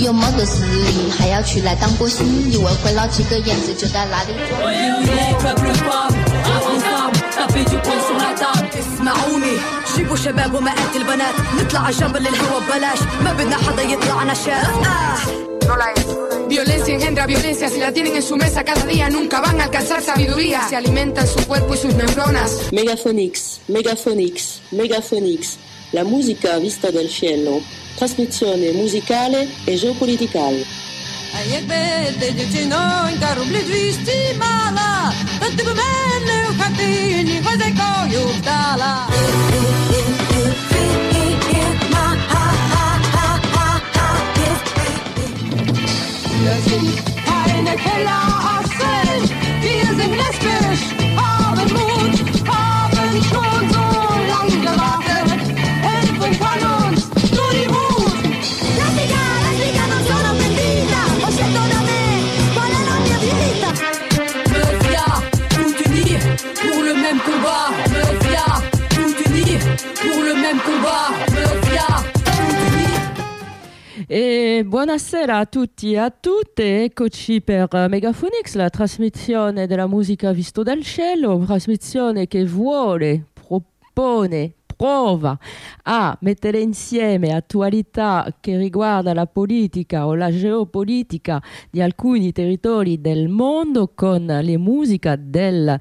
又没个实力，还要去来当波心，以为会捞几个眼子就带来了一 جيبوا شباب ومئات البنات نطلع على جنب للهوا ببلاش ما بدنا حدا يطلعنا شاف No la es. Violencia engendra violencia, si la tienen en su mesa cada día nunca van a alcanzar sabiduría. Se alimentan su cuerpo y sus neuronas. Megafonix, Megafonix, Megafonix, la musica vista dal cielo, trasmissione musicale e geopoliticale. A jak będę dziewczyną, karubli 200 mala, to ty będę w chatyni, chodzę koju dala. Wir sind keine Kellerassen, wir sind lesbisch, haben Mut, haben schon so lange gewartet, helfen kann uns nur die Wut. Lesbica non sono pentita, ho scelto da me, qual è la mia vita? Mafia, tout unis pour le même combat. Mafia, tout unis pour le même combat. Mafia. E buonasera a tutti e a tutte, eccoci per Megafonix, la trasmissione della musica visto dal cielo, trasmissione che vuole, propone, prova a mettere insieme attualità che riguarda la politica o la geopolitica di alcuni territori del mondo con le musiche dello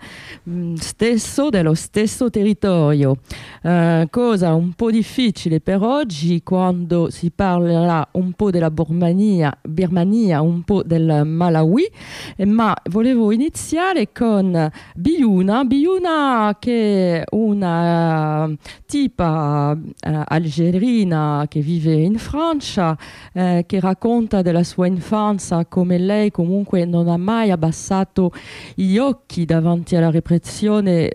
stesso territorio. Cosa un po' difficile per oggi quando si parlerà un po' della Birmania, un po' del Malawi, ma volevo iniziare con Biyuna che è una tipa algerina che vive in Francia, che racconta della sua infanzia, come lei comunque non ha mai abbassato gli occhi davanti alla repressione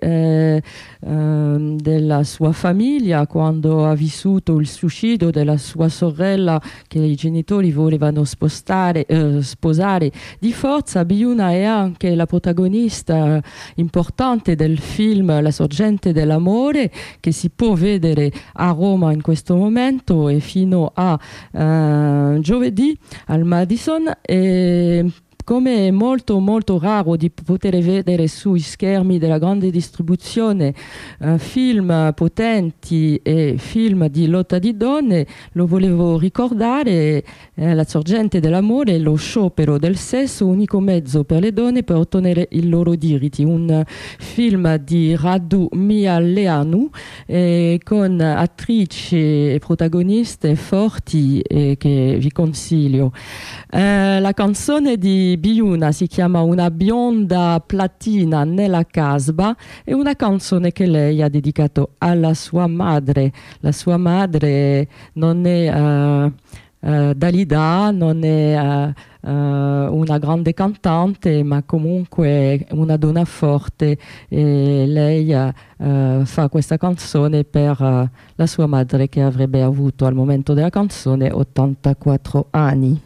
della sua famiglia quando ha vissuto il suicidio della sua sorella che i genitori volevano sposare di forza. Biyuna è anche la protagonista importante del film La sorgente dell'amore, che si può vedere a Roma in questo momento e fino a giovedì al Madison. E come è molto molto raro di poter vedere sui schermi della grande distribuzione film potenti e film di lotta di donne, lo volevo ricordare, La sorgente dell'amore, lo sciopero del sesso, unico mezzo per le donne per ottenere i loro diritti, un film di Radu Mialeanu con attrici e protagoniste forti che vi consiglio. La canzone di Biyuna si chiama Una bionda platina nella casba, è una canzone che lei ha dedicato alla sua madre. La sua madre non è Dalida, non è una grande cantante, ma comunque una donna forte, e lei fa questa canzone per la sua madre che avrebbe avuto al momento della canzone 84 anni.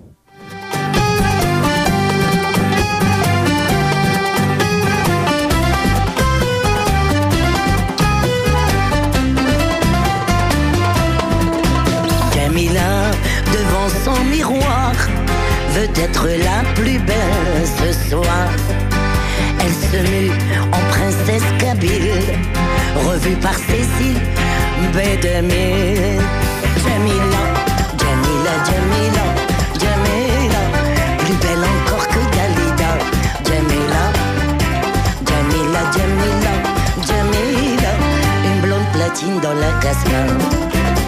Devant son miroir, veut être la plus belle ce soir. Elle se mue en princesse kabyle, revue par Cécile Bédemil. Jamila, Jamila, Jamila, Jamila, plus belle encore que Dalida. Jamila, Jamila, Jamila, Jamila, une blonde platine dans la cascade.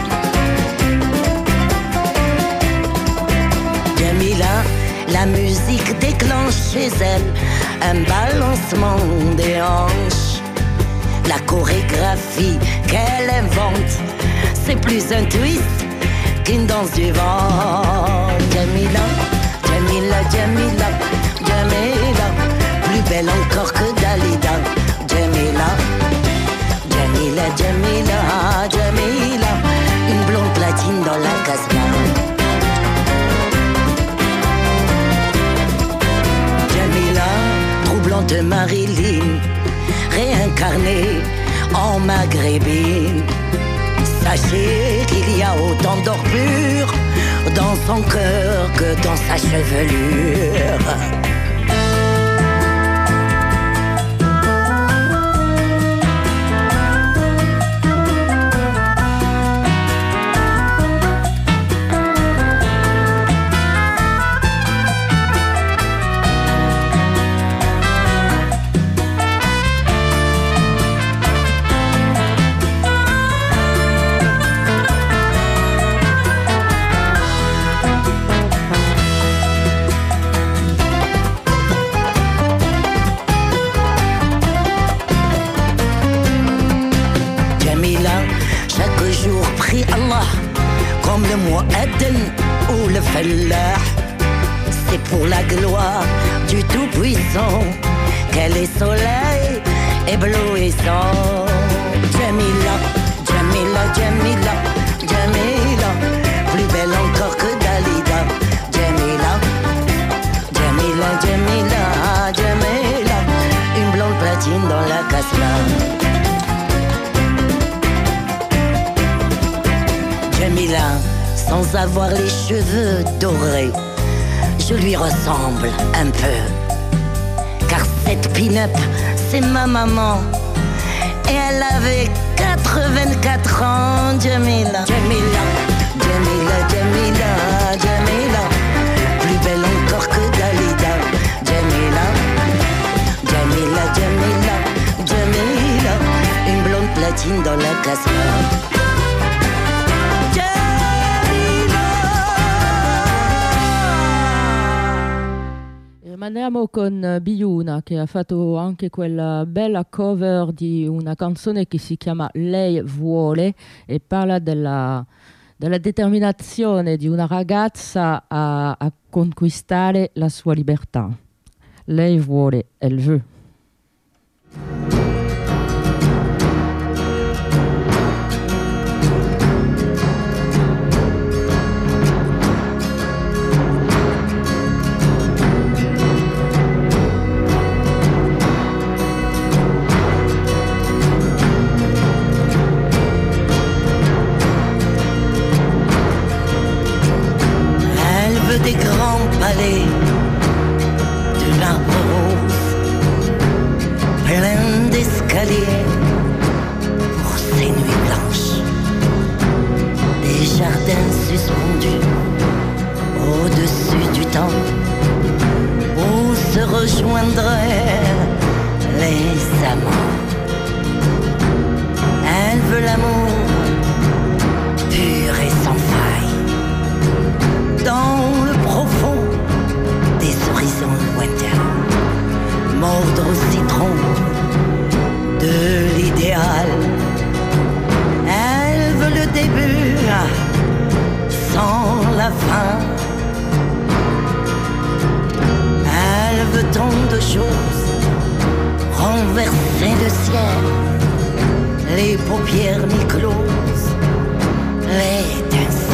La musique déclenche chez elle un balancement des hanches. La chorégraphie qu'elle invente, c'est plus un twist qu'une danse du vent. Jamila, Jamila, Jamila, Jamila, plus belle encore que Dalida. Jamila, Jamila, Jamila, Jamila, une blonde platine dans la cascade. Troublante Marilyn, réincarnée en maghrébine. Sachez qu'il y a autant d'or pur dans dans son cœur que dans sa chevelure. Comme le Mu'adhin ou le Fallah, c'est pour la gloire du Tout-Puissant qu'elle est soleil éblouissant. Jamila, Jamila, Jamila, Jamila, plus belle encore que Dalida. Jamila, Jamila, Jamila, Jamila, une blonde platine dans la casla. Jamila, sans avoir les cheveux dorés, je lui ressemble un peu. Car cette pin-up, c'est ma maman. Et elle avait 84 ans, Jamila. Jamila, Jamila, Jamila, Jamila, plus belle encore que Dalida. Jamila, Jamila, Jamila, Jamila, une blonde platine dans la casserole. Rimaniamo con Biyuna, che ha fatto anche quella bella cover di una canzone che si chiama Lei vuole e parla della determinazione di una ragazza a conquistare la sua libertà. Lei vuole, elle veut. Des grands palais de l'arbre rose, plein d'escaliers pour ces nuits blanches, des jardins suspendus au-dessus du temps où se rejoindraient les amants. Elle veut l'amour pur et sans faille dans le profond des horizons lointains, mordre au citron de l'idéal. Elle veut le début sans la fin. Elle veut tant de choses, renverser le ciel, les paupières mi-closes, l'étincelle.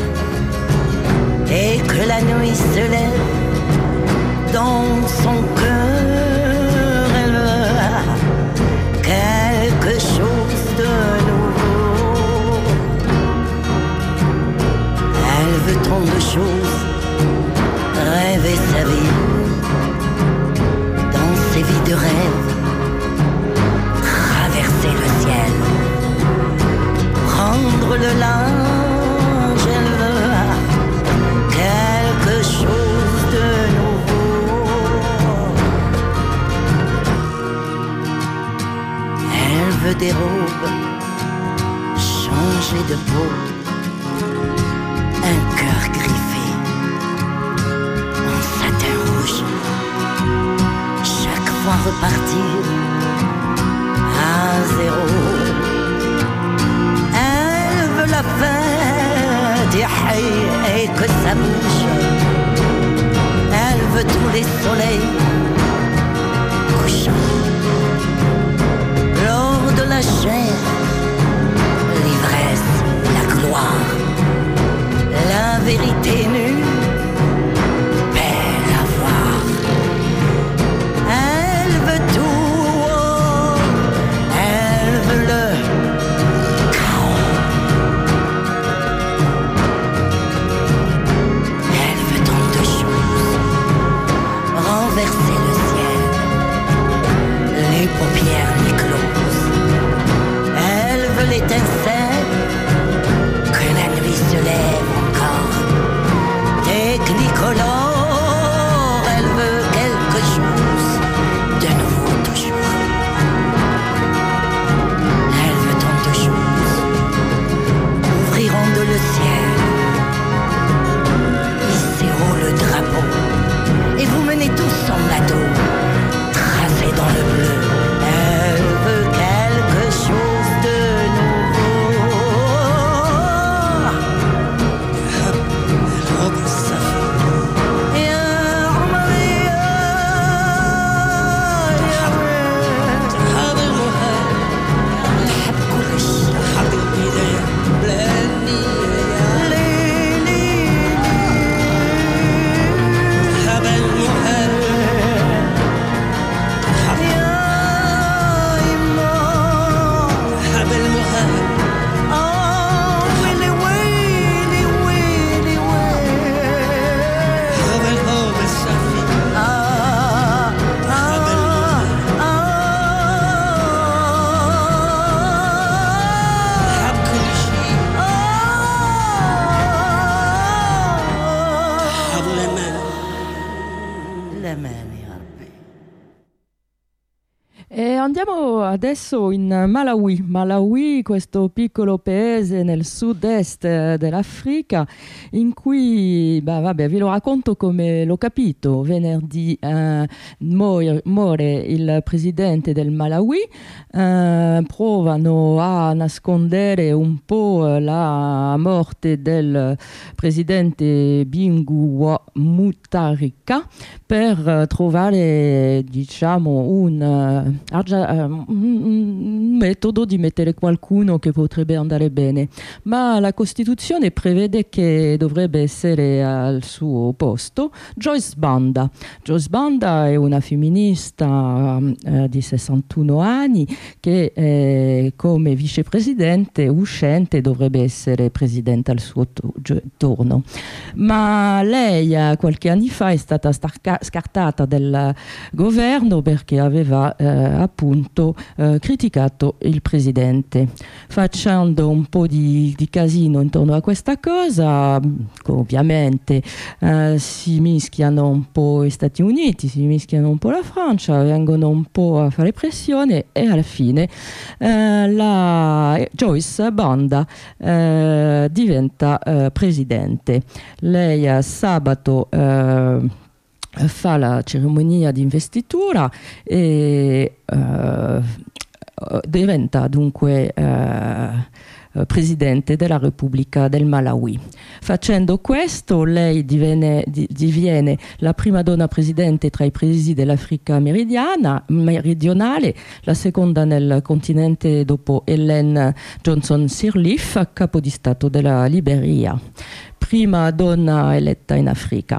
Et que la nuit se lève dans son cœur, elle veut quelque chose de nouveau. Elle veut tant de choses, rêver sa vie dans ses vies de rêve, traverser le ciel, prendre le large, elle veut quelque chose de nouveau. Elle veut des robes, changer de peau, un cœur griffé en satin rouge, chaque fois repartir à zéro. Elle veut la fête et que ça bouge. Elle veut tous les soleils couchants. Lors de la chair, l'ivresse, la gloire, la vérité nue, belle à voir. Elle veut tout, elle veut le chaos. Andiamo adesso in Malawi. Malawi, questo piccolo paese nel sud-est dell'Africa in cui, vi lo racconto come l'ho capito. Venerdì muore il presidente del Malawi, provano a nascondere un po' la morte del presidente Bingu Mutharika per trovare, diciamo, un metodo di mettere qualcuno che potrebbe andare bene, ma la Costituzione prevede che dovrebbe essere al suo posto Joyce Banda. Joyce Banda è una femminista di 61 anni che come vicepresidente uscente dovrebbe essere presidente al suo turno, ma lei qualche anni fa è stata scartata dal governo perché aveva appunto criticato il presidente, facendo un po' di casino intorno a questa cosa. Ovviamente si mischiano un po' gli Stati Uniti, si mischiano un po' la Francia, vengono un po' a fare pressione e alla fine la Joyce Banda diventa presidente. Lei sabato fa la cerimonia di investitura e diventa dunque presidente della Repubblica del Malawi. Facendo questo, lei diviene la prima donna presidente tra i paesi dell'Africa meridionale, la seconda nel continente dopo Ellen Johnson Sirleaf, capo di Stato della Liberia, prima donna eletta in Africa.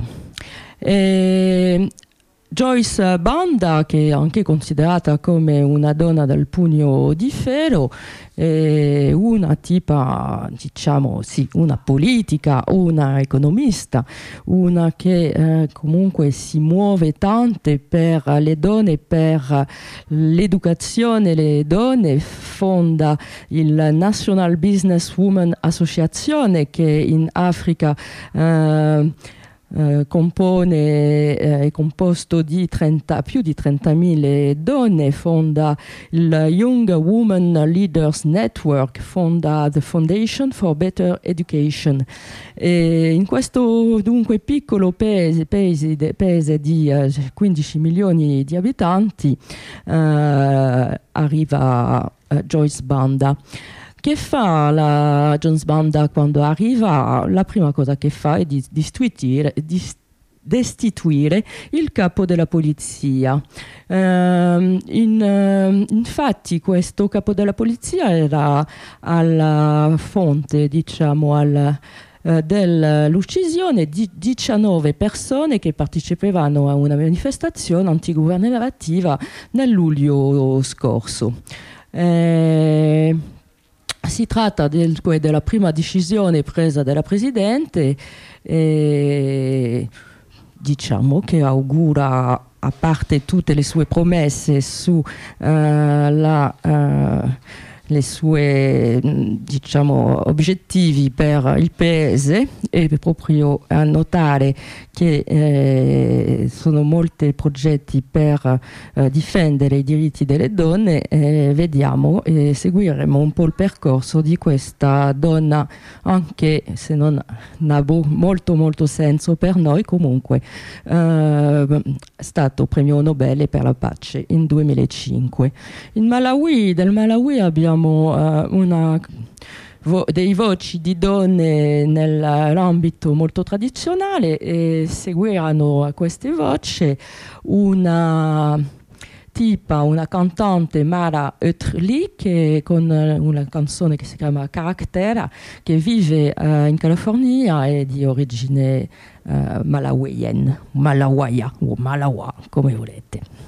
Joyce Banda, che è anche considerata come una donna dal pugno di ferro, è una tipa, diciamo, sì, una politica, una economista, una che comunque si muove tanto per le donne, per l'educazione delle donne, fonda il National Business Women Association che in Africa è composto di più di 30.000 donne, fonda il Young Women Leaders Network, fonda The Foundation for Better Education. E in questo dunque piccolo paese di 15 milioni di abitanti arriva Joyce Banda. Che fa la Joyce Banda quando arriva? La prima cosa che fa è di destituire il capo della polizia. Infatti questo capo della polizia era alla fonte, diciamo, dell'uccisione di 19 persone che partecipavano a una manifestazione antigovernativa nel luglio scorso. Si tratta della prima decisione presa dalla Presidente, diciamo che augura, a parte tutte le sue promesse su le sue, diciamo, obiettivi per il paese, e proprio a notare che sono molti progetti per difendere i diritti delle donne. Vediamo e seguiremo un po' il percorso di questa donna, anche se non ha molto senso per noi, comunque è stato premio Nobel per la pace in 2005. Del Malawi abbiamo dei voci di donne nell'ambito molto tradizionale, e seguiranno a queste voci una cantante, Mara Ötli, che con una canzone che si chiama Carattera, che vive in California, e di origine malawaya o malawa, come volete.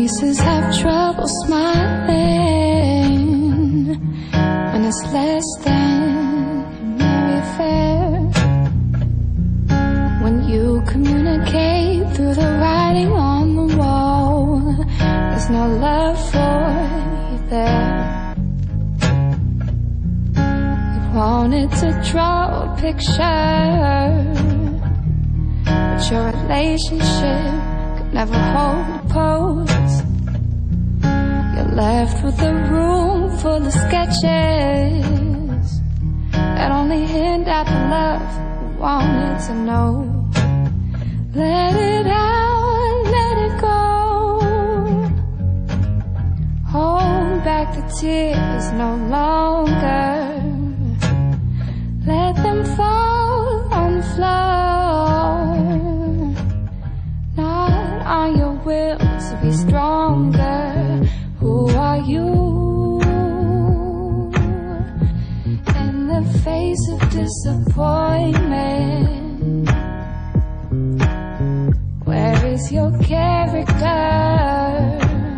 faces have trouble smiling when it's less than a merry affair. When you communicate through the writing on the wall, there's no love for you there. You wanted to draw a picture, but your relationship could never hold a pose. You're left with a room full of sketches that only hint at the love you wanted to know. Let it out, let it go. Hold back the tears no longer. Let them fall on the floor. Not on your will to be stronger. Who are you? In the face of disappointment, where is your character?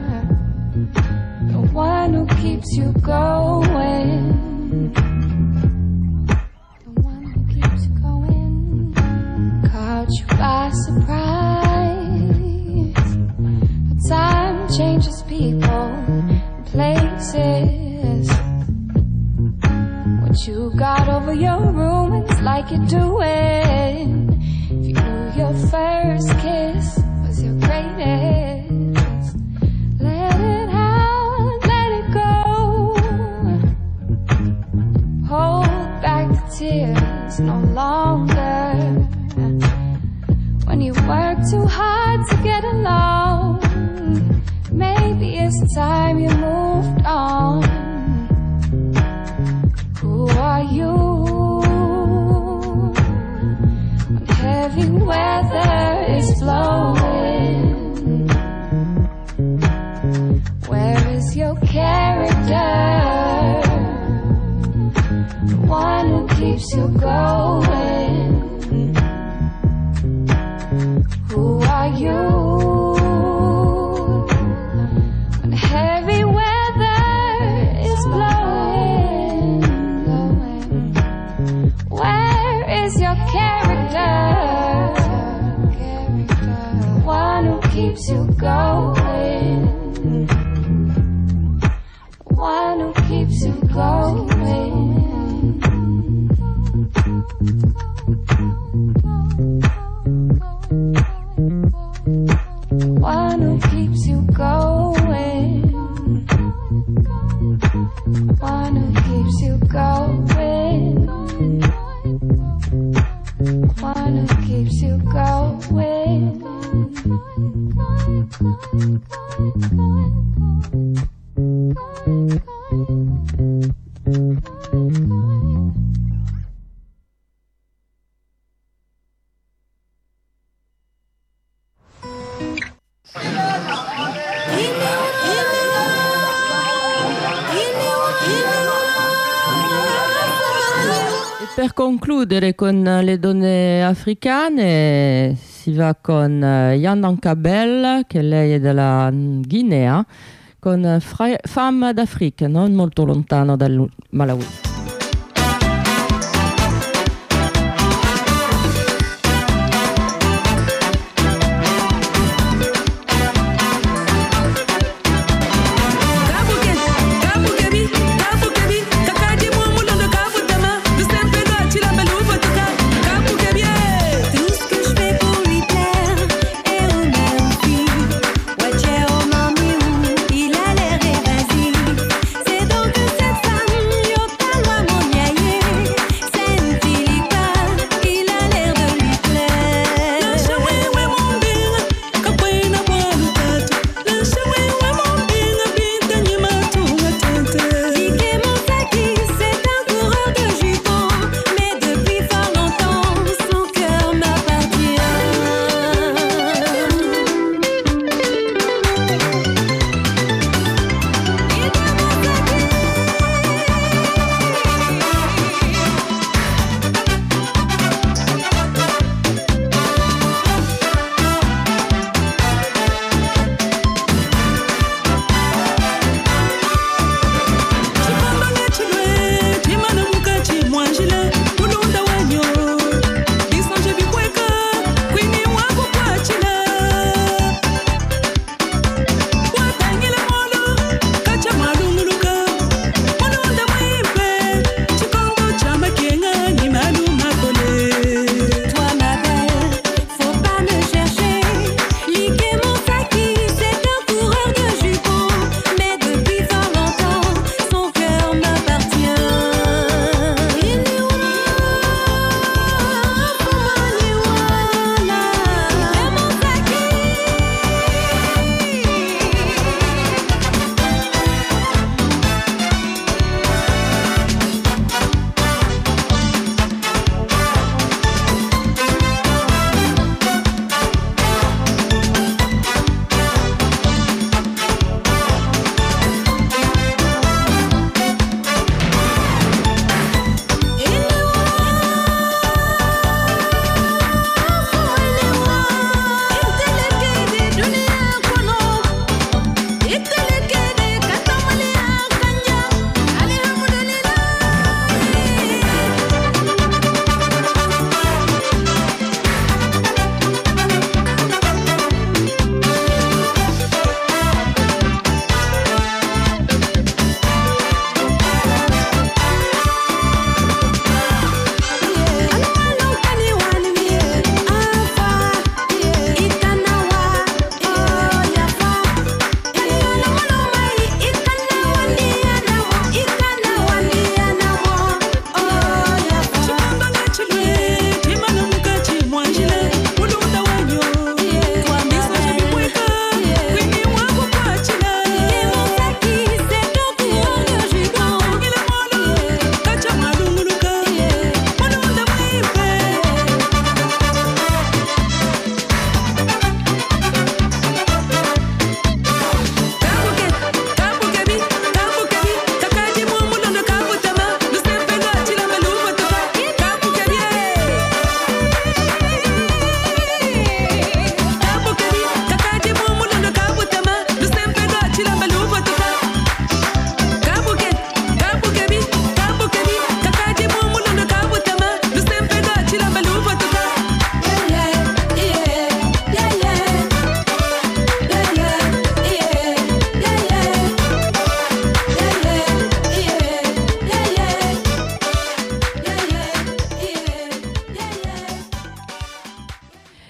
The one who keeps you going. The one who keeps you going. Caught you by surprise. But time changes people and places. What you got over your ruins like you're doing. If you knew your first kiss was your greatest, let it out, let it go. Hold back the tears no longer. When you work too hard to get along, maybe it's time you moved on. Who are you? When heavy weather is blowing, where is your character? The one who keeps you going. Who are you? When heavy weather is blowing, where is your character? The one who keeps you going. The one who keeps you going. One who keeps you going. One who keeps you going. One who keeps you going. Per concludere con le donne africane si va con Yandan Kabel, che lei è della Guinea, con Femme d'Afrique, non molto lontano dal Malawi. Il a l'air évasif, c'est donc cette femme, yo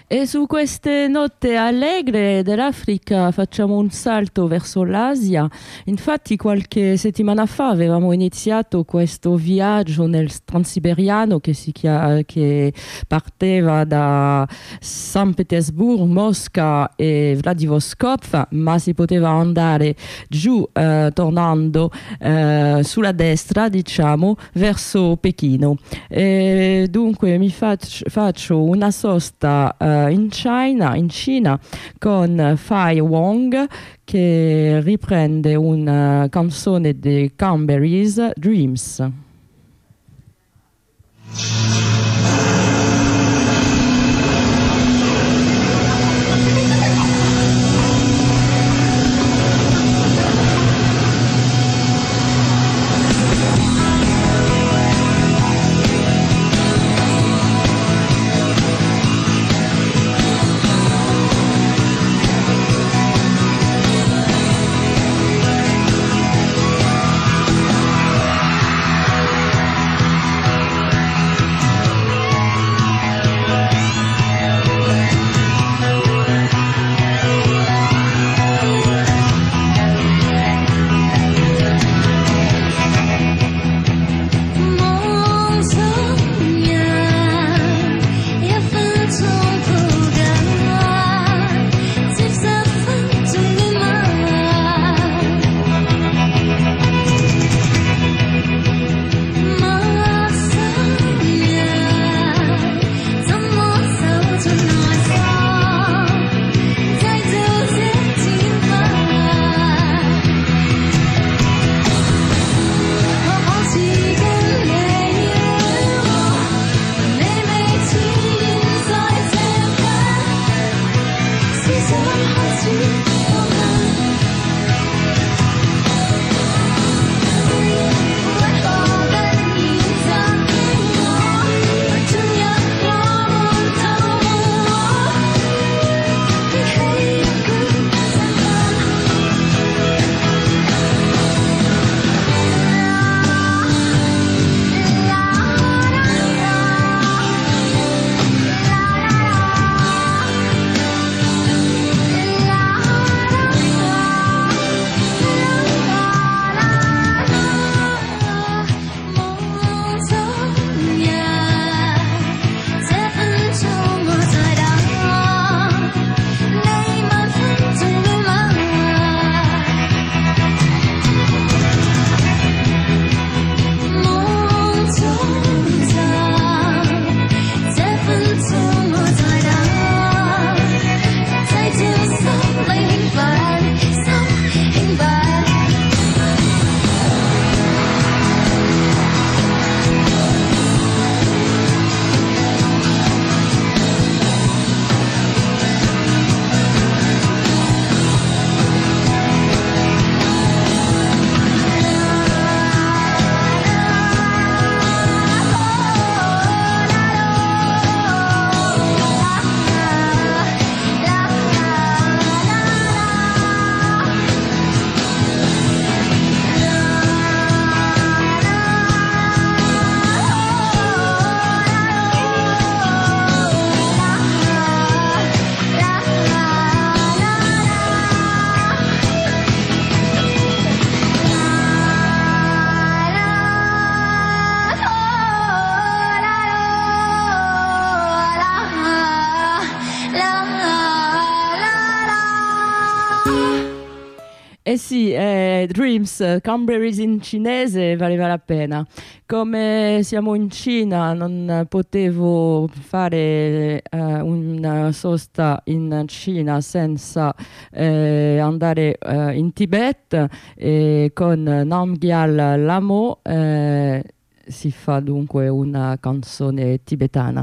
E su queste note allegre dell'Africa facciamo un salto verso l'Asia. Infatti qualche settimana fa avevamo iniziato questo viaggio nel Transiberiano che partiva da San Pietroburgo, Mosca e Vladivostok, ma si poteva andare giù tornando sulla destra, diciamo, verso Pechino. E dunque mi faccio una sosta in Cina con Fai Wong che riprende una canzone dei Cranberries, Dreams. Eh sì, Dreams, Cranberries in cinese valeva la pena. Come siamo in Cina non potevo fare una sosta in Cina senza andare in Tibet e con Namgyal Lamo si fa dunque una canzone tibetana.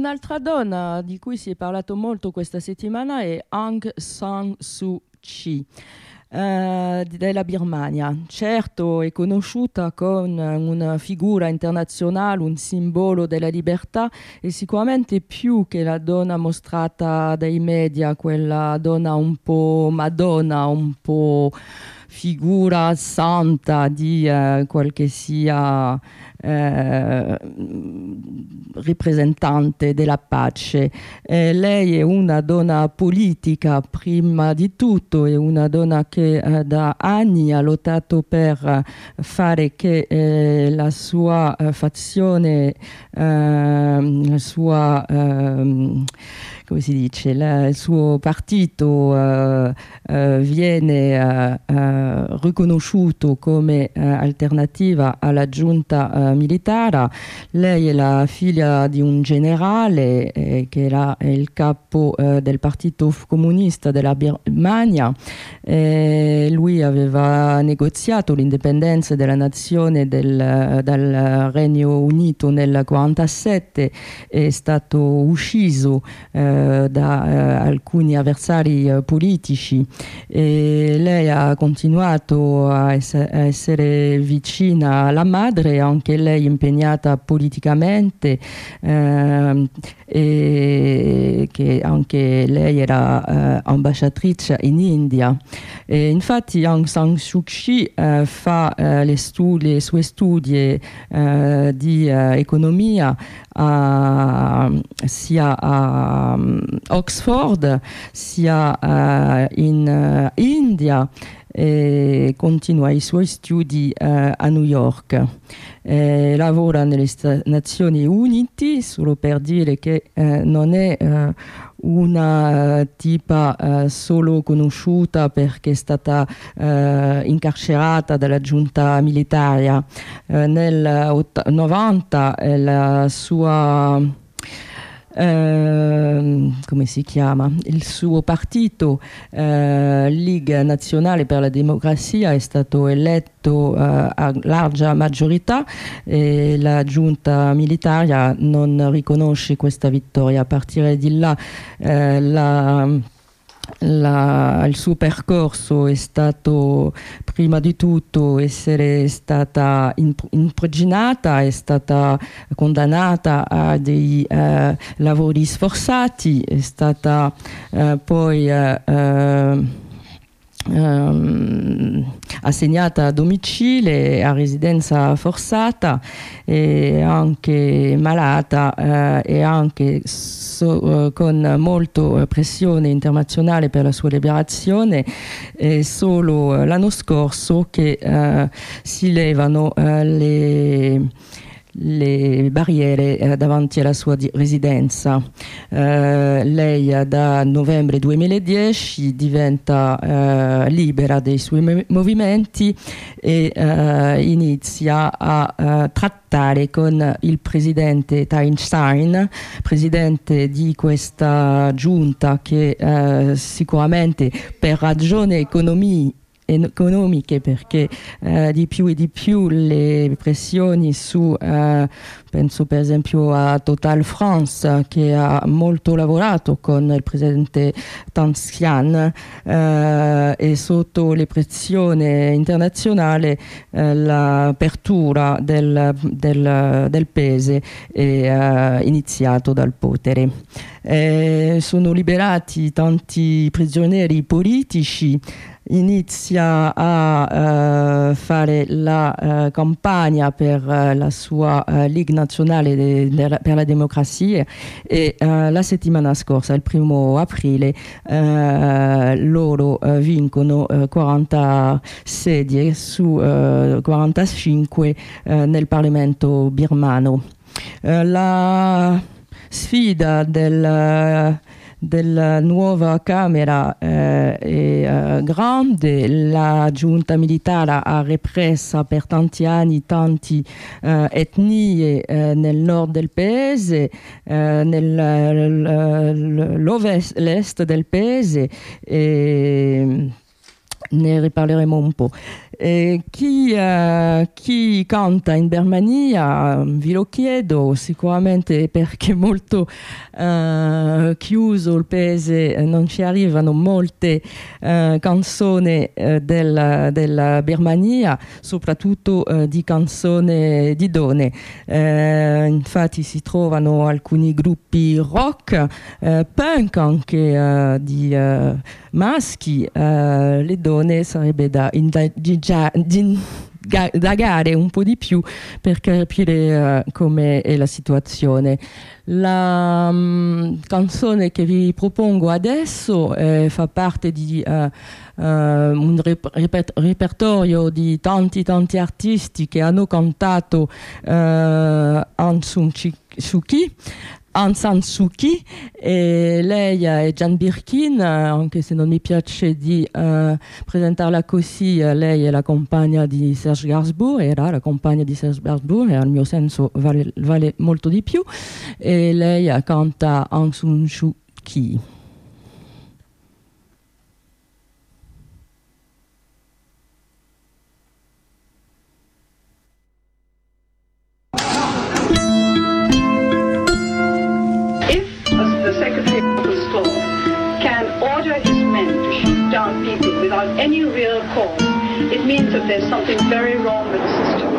Un'altra donna di cui si è parlato molto questa settimana è Aung San Suu Kyi. Della Birmania. Certo è conosciuta come una figura internazionale, un simbolo della libertà e sicuramente più che la donna mostrata dai media, quella donna un po' Madonna, un po' figura santa di qualche sia rappresentante della pace. Lei è una donna politica prima di tutto, è una donna che da anni ha lottato per fare che la sua fazione, la sua come si dice, il suo partito viene riconosciuto come alternativa alla giunta militare. Lei è la figlia di un generale che era il capo del partito comunista della Birmania. Lui aveva negoziato l'indipendenza della nazione dal Regno Unito nel 1947, è stato ucciso da alcuni avversari politici e lei ha continuato a essere vicina alla madre, anche lei impegnata politicamente, e che anche lei era ambasciatrice in India. E infatti Aung San Suu Kyi fa i suoi studi di economia sia a Oxford sia in India e continua i suoi studi a New York. Lavora nelle Nazioni Unite, solo per dire che non è una tipa solo conosciuta perché è stata incarcerata dalla giunta militare. Nel 90 la sua come si chiama? Il suo partito, Liga Nazionale per la Democrazia, è stato eletto a larga maggiorità e la giunta militare non riconosce questa vittoria. A partire di là il suo percorso è stato prima di tutto essere stata imprigionata, è stata condannata a dei lavori sforzati, è stata poi assegnata a domicile, a residenza forzata e anche malata e anche con molta pressione internazionale per la sua liberazione. È solo l'anno scorso che si levano le barriere davanti alla sua residenza. Lei da novembre 2010 diventa libera dei suoi movimenti e inizia a trattare con il presidente Thein Sein, presidente di questa giunta che sicuramente per ragioni economiche, perché di più e di più le pressioni su penso per esempio a Total France, che ha molto lavorato con il presidente Tansian, e sotto le pressioni internazionali l'apertura del paese è iniziato dal potere. Sono liberati tanti prigionieri politici, inizia a fare la campagna per la sua Liga Nazionale per la Democrazia e la settimana scorsa, il 1 aprile, loro vincono 40 sedie su 45 nel Parlamento birmano. La sfida della nuova Camera è grande. La giunta militare ha represso per tanti anni tante etnie nel nord del paese, l'est del paese, e ne riparleremo un po'. Chi canta in Birmania, vi lo chiedo, sicuramente perché è molto chiuso il paese, non ci arrivano molte canzoni della Birmania, soprattutto di canzoni di donne. Infatti si trovano alcuni gruppi rock, punk anche di maschi, le donne sarebbe da indagare un po' di più per capire come è la situazione. La canzone che vi propongo adesso fa parte di un repertorio di tanti artisti che hanno cantato Aung San Suu Kyi, e lei è Jane Birkin, anche se non mi piace di presentarla così. Lei è la compagna di Serge Gainsbourg, era la compagna di Serge Gainsbourg, e al mio senso vale molto di più, e lei canta Aung San Suu Kyi. Down people without any real cause, it means that there's something very wrong with the system.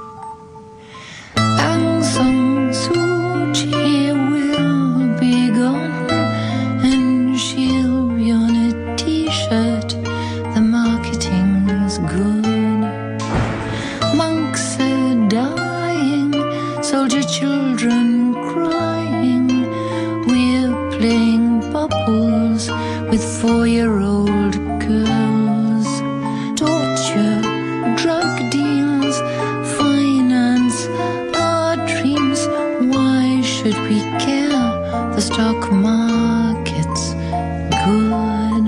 Aung San Suu Kyi will be gone, and she'll be on a t-shirt. The marketing's good. Monks are dying, soldier children crying. We're playing bubbles with 4-year-old girls. Torture, drug deals, finance our dreams. Why should we care? The stock market's good.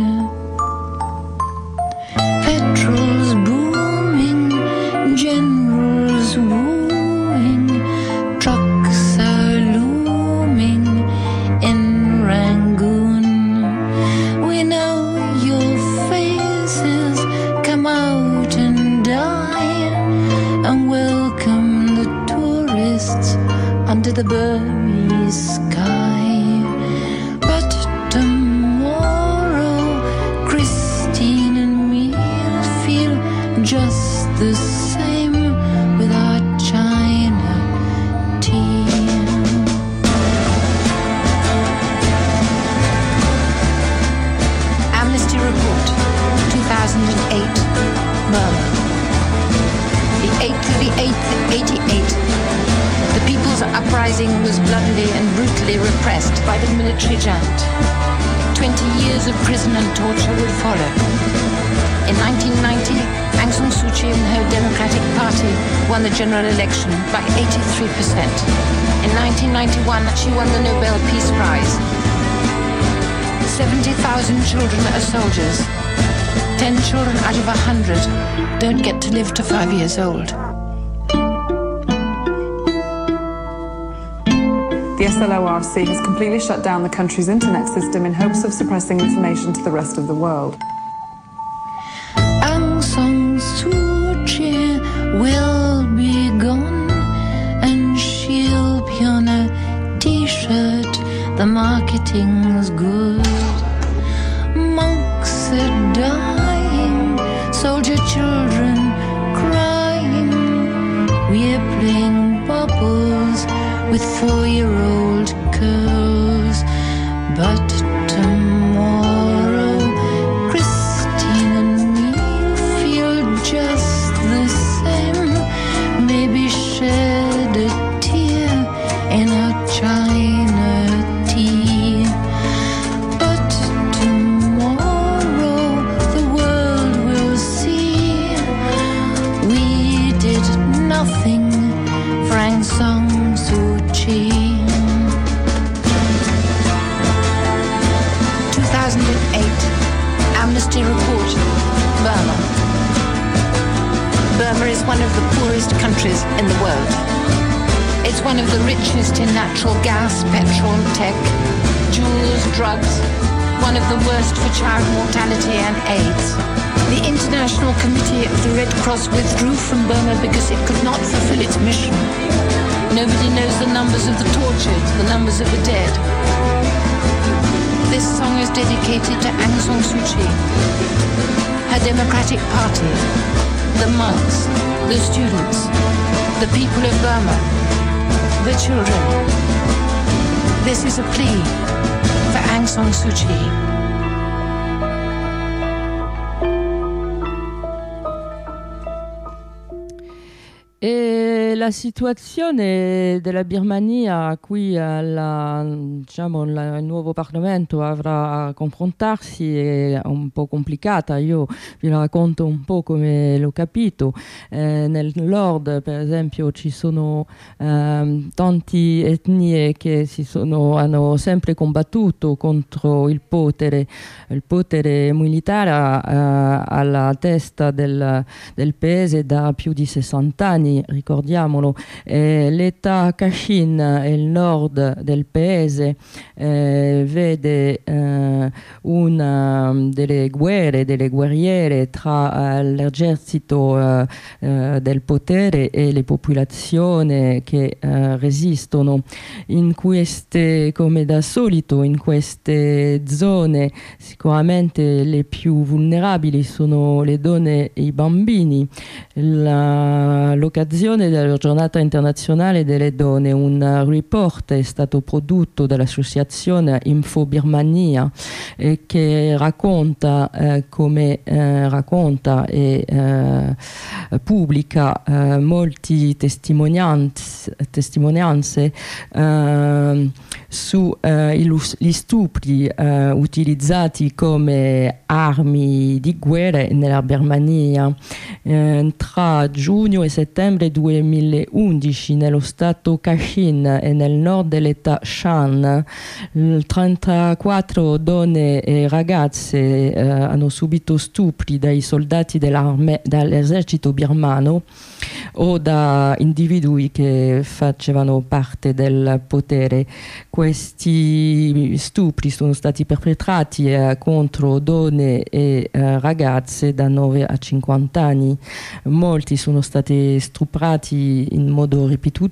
Petrol's booming, generals wooing. Trucks are looming in Rangoon. We know your faces, come out and die, and welcome the tourists under the Burmese sky. But tomorrow, Christine and me'll feel just the same with our China tea. Amnesty Report, 2008, Burma. The 8th of the 8th, 88. The people's uprising was bloodily and brutally repressed by the military junta. 20 years of prison and torture would follow. In 1990, Aung San Suu Kyi and her Democratic Party won the general election by 83%. In 1991, she won the Nobel Peace Prize. 70,000 children are soldiers. 10 children out of 100 don't get to live to 5 years old. The SLORC has completely shut down the country's internet system in hopes of suppressing information to the rest of the world. Aung San Suu Kyi will be gone, and she'll be on a t-shirt. The marketing's good. Monks are dying, soldier children crying. We're playing bubbles with 4-year-old girls. But tomorrow, Christine and me'll feel just the same. Maybe shed a tear in our China tea. But tomorrow the world will see we did nothing for Aung San Suu Kyi. 2008, Amnesty Report, Burma. Burma is one of the poorest countries in the world. It's one of the richest in natural gas, petrol, tech, jewels, drugs, one of the worst for child mortality and AIDS. The International Committee of the Red Cross withdrew from Burma because it could not fulfill its mission. Nobody knows the numbers of the tortured, the numbers of the dead. This song is dedicated to Aung San Suu Kyi, her Democratic Party, the monks, the students, the people of Burma, the children. This is a plea for Aung San Suu Kyi. E la situazione della Birmania qui il nuovo Parlamento avrà a confrontarsi è un po' complicata. Io vi racconto un po' come l'ho capito. Nel nord, per esempio, ci sono tante etnie che hanno sempre combattuto contro il potere militare alla testa del paese da più di 60 anni. Ricordiamolo, l'età Kachin, il nord del paese, vede una delle guerriere tra l'esercito del potere e le popolazioni che resistono. In queste, come da solito, in queste zone sicuramente le più vulnerabili sono le donne e i bambini. L'occasione della giornata internazionale delle donne, un report è stato prodotto dall'associazione Info Birmania che racconta e pubblica molti testimonianze sugli stupri utilizzati come armi di guerra nella Birmania. Tra giugno e settembre 2011 nello stato Kachin e nel nord dell'età Shan 34 donne e ragazze hanno subito stupri dai soldati dall'esercito birmano o da individui che facevano parte del potere. Questi stupri sono stati perpetrati contro donne e ragazze da 9 a 50 anni. Molti sono stati stuprati in modo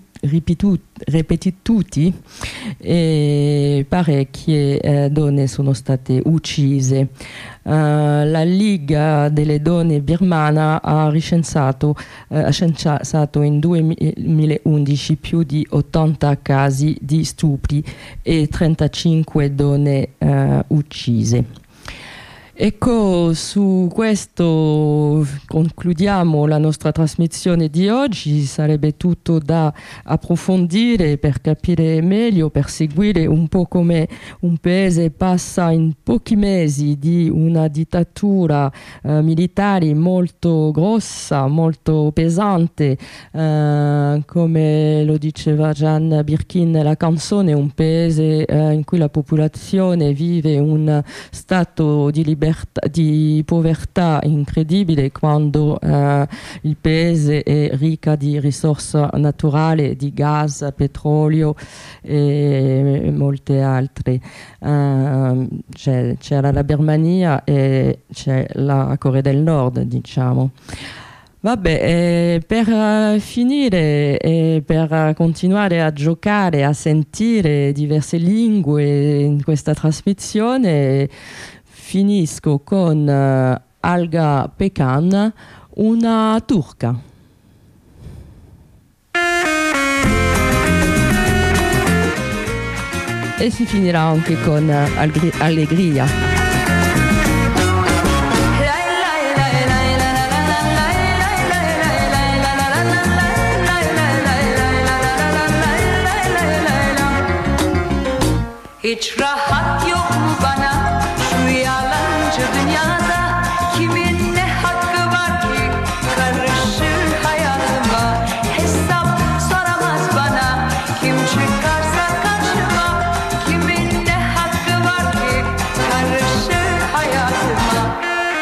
ripetuti e parecchie donne sono state uccise. La Liga delle Donne Birmana ha recensato in 2011 più di 80 casi di stupri e 35 donne uccise. Ecco, su questo concludiamo la nostra trasmissione di oggi. Sarebbe tutto da approfondire per capire meglio, per seguire un po' come un paese passa in pochi mesi di una dittatura militare molto grossa, molto pesante, come lo diceva Jane Birkin nella canzone, un paese in cui la popolazione vive un stato di di povertà incredibile quando il paese è ricca di risorse naturali, di gas, petrolio e molte altre. C'era la Birmania e c'è la Corea del Nord, diciamo. Vabbè, per finire e per continuare a giocare, a sentire diverse lingue in questa trasmissione, finisco con Alga Pekan, una turca. E si finirà anche con Allegria. Hiç rahat yok mu bana şu yalancı dünyada? Kimin ne hakkı var ki karışır hayatıma? Hesap soramaz bana kim çıkarsa karşıma. Kimin ne hakkı var ki karışır hayatıma?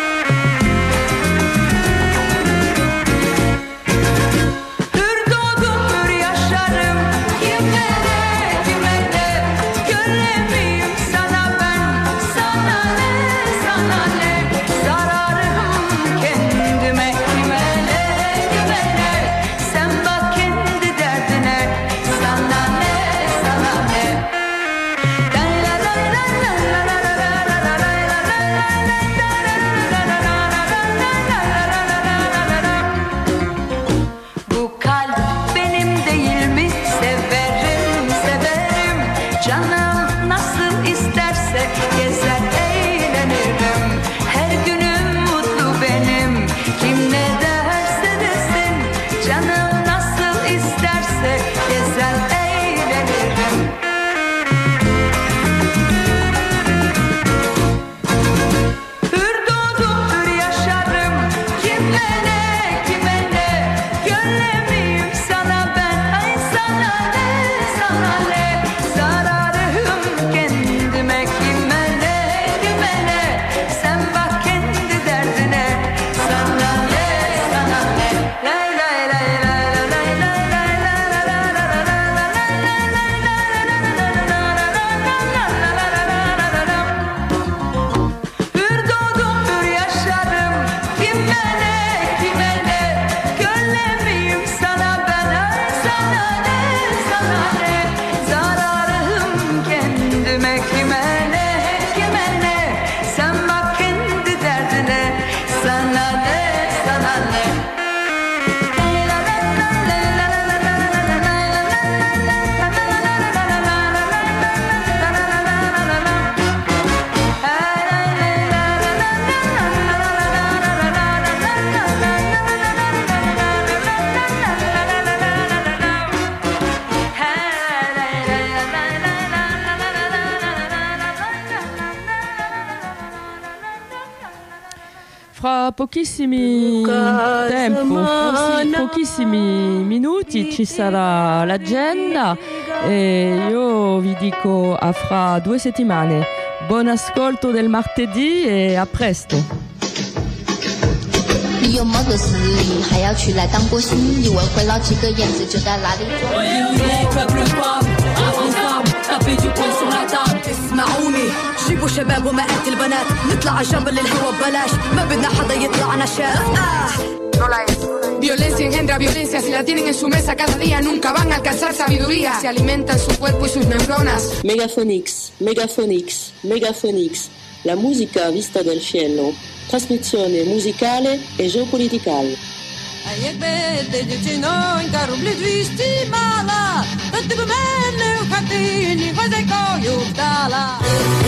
Hür doğdum hür yaşarım. Kime ne kime ne göremeyim sana ben. Canım nasıl isterse gezer eğlenirim. Her günüm mutlu benim, kim ne derse desin. Canım nasıl isterse gezer eğlenirim. Hür doğdum hür yaşarım. Kime ne kime ne, gönlemiyim sana ben. Ay sana ne sana ne, zararım kendime. Kime ne kime ne, sen bak kendi derdine. Sana ne sana ne, lay lay lay lay lay lay lay hür doğdum hür yaşarım. Kime ne kime ne, gönlemiyim sana ben. Ay sana ne sana ne, zararım kendime. Kime ne kime ne, sen bak kendi derdine. Sana ne sana ne. Fra pochissimi minuti ci sarà l'agenda e io vi dico a fra 2 settimane. Buon ascolto del martedì e a presto. 你有某个事，还要去来当歌星，一问会捞几个燕子就在那里装。 اسمعوني جيبوا شباب ومئات البنات نطلع عالجبل للهوا ببلاش ما بدنا حدا يطلع نشاف Violencia engendra violencia, si la tienen en su mesa cada día nunca van a alcanzar sabiduría. Se alimentan su cuerpo y sus neuronas. Megaphonix, Megaphonix, Megaphonix, la musica vista dal cielo, trasmissione musicale e geopoliticale. A jakby te dziewczyno inka rubli 200 mala, to ty by mnie chatyni, chodź koju dala.